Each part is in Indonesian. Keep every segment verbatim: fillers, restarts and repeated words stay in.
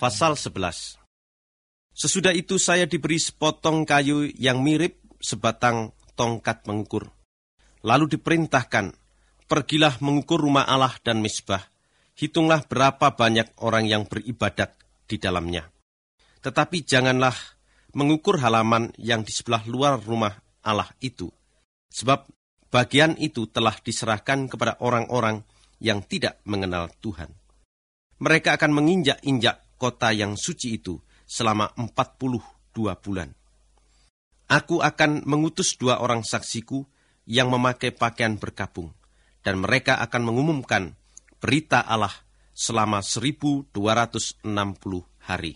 Pasal sebelas. Sesudah itu saya diberi sepotong kayu yang mirip sebatang tongkat mengukur. Lalu diperintahkan, pergilah mengukur rumah Allah dan mezbah. Hitunglah berapa banyak orang yang beribadat di dalamnya. Tetapi janganlah mengukur halaman yang di sebelah luar rumah Allah itu. Sebab bagian itu telah diserahkan kepada orang-orang yang tidak mengenal Tuhan. Mereka akan menginjak-injak kota yang suci itu selama empat puluh dua bulan. Aku akan mengutus dua orang saksiku yang memakai pakaian berkabung, dan mereka akan mengumumkan berita Allah selama seribu dua ratus enam puluh hari.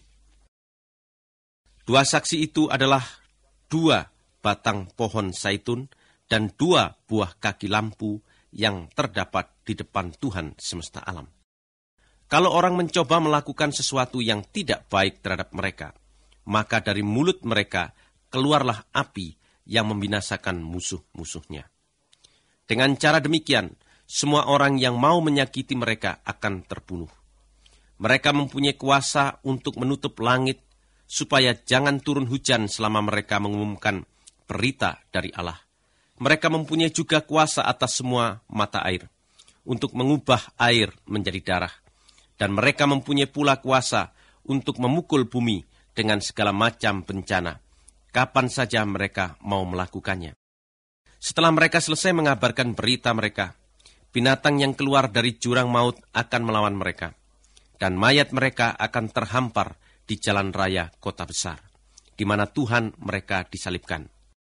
Dua saksi itu adalah dua batang pohon zaitun dan dua buah kaki lampu yang terdapat di depan Tuhan semesta alam. Kalau orang mencoba melakukan sesuatu yang tidak baik terhadap mereka, maka dari mulut mereka keluarlah api yang membinasakan musuh-musuhnya. Dengan cara demikian, semua orang yang mau menyakiti mereka akan terbunuh. Mereka mempunyai kuasa untuk menutup langit, supaya jangan turun hujan selama mereka mengumumkan berita dari Allah. Mereka mempunyai juga kuasa atas semua mata air, untuk mengubah air menjadi darah. Dan mereka mempunyai pula kuasa untuk memukul bumi dengan segala macam bencana, kapan saja mereka mau melakukannya. Setelah mereka selesai mengabarkan berita mereka, binatang yang keluar dari jurang maut akan melawan mereka, dan mayat mereka akan terhampar di jalan raya kota besar, di mana Tuhan mereka disalibkan.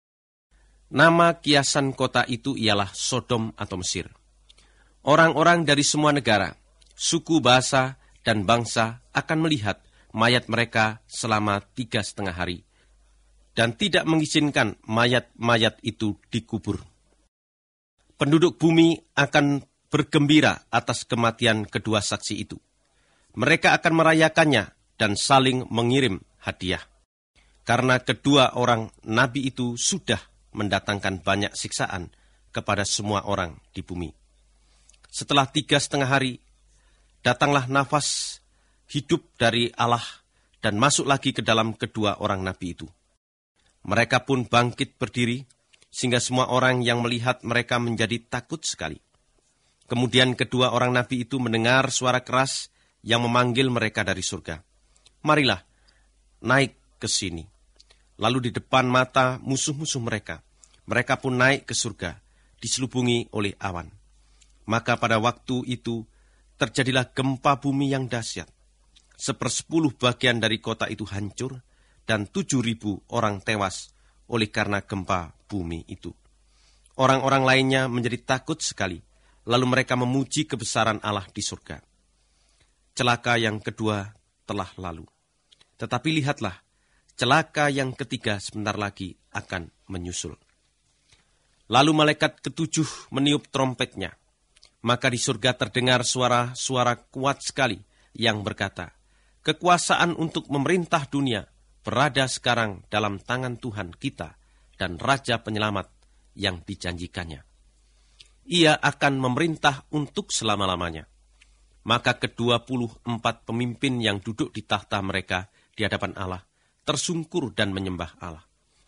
Nama kiasan kota itu ialah Sodom atau Mesir. Orang-orang dari semua negara, suku, bahasa, dan bangsa akan melihat mayat mereka selama tiga setengah hari, dan tidak mengizinkan mayat-mayat itu dikubur. Penduduk bumi akan bergembira atas kematian kedua saksi itu. Mereka akan merayakannya dan saling mengirim hadiah. Karena kedua orang nabi itu sudah mendatangkan banyak siksaan kepada semua orang di bumi. Setelah tiga setengah hari, datanglah nafas hidup dari Allah dan masuk lagi ke dalam kedua orang nabi itu. Mereka pun bangkit berdiri, sehingga semua orang yang melihat mereka menjadi takut sekali. Kemudian kedua orang nabi itu mendengar suara keras yang memanggil mereka dari surga. Marilah, naik ke sini. Lalu di depan mata musuh-musuh mereka, mereka pun naik ke surga, diselubungi oleh awan. Maka pada waktu itu, terjadilah gempa bumi yang dahsyat. Sepersepuluh bagian dari kota itu hancur, dan tujuh ribu orang tewas oleh karena gempa bumi itu. Orang-orang lainnya menjadi takut sekali, lalu mereka memuji kebesaran Allah di surga. Celaka yang kedua telah lalu. Tetapi lihatlah, celaka yang ketiga sebentar lagi akan menyusul. Lalu malaikat ketujuh meniup trompetnya. Maka di surga terdengar suara-suara kuat sekali yang berkata, kekuasaan untuk memerintah dunia berada sekarang dalam tangan Tuhan kita dan Raja Penyelamat yang dijanjikannya. Ia akan memerintah untuk selama-lamanya. Maka kedua puluh empat pemimpin yang duduk di tahta mereka di hadapan Allah tersungkur dan menyembah Allah.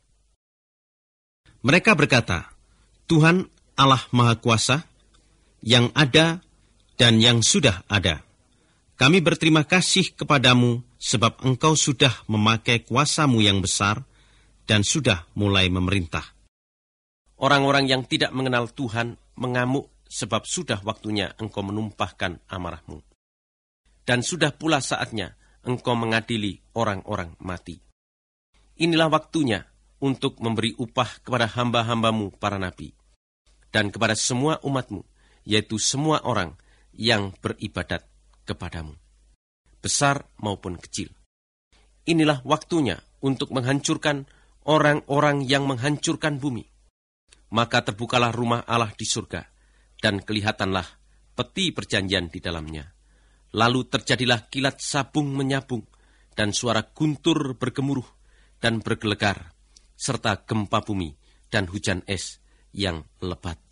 Mereka berkata, Tuhan Allah Maha Kuasa, yang ada dan yang sudah ada. Kami berterima kasih kepadamu sebab engkau sudah memakai kuasamu yang besar dan sudah mulai memerintah. Orang-orang yang tidak mengenal Tuhan mengamuk sebab sudah waktunya engkau menumpahkan amarahmu. Dan sudah pula saatnya engkau mengadili orang-orang mati. Inilah waktunya untuk memberi upah kepada hamba-hambamu para nabi dan kepada semua umatmu, yaitu semua orang yang beribadat kepadamu, besar maupun kecil. Inilah waktunya untuk menghancurkan orang-orang yang menghancurkan bumi. Maka terbukalah rumah Allah di surga, dan kelihatanlah peti perjanjian di dalamnya. Lalu terjadilah kilat sabung menyabung, dan suara guntur bergemuruh dan bergelegar, serta gempa bumi dan hujan es yang lebat.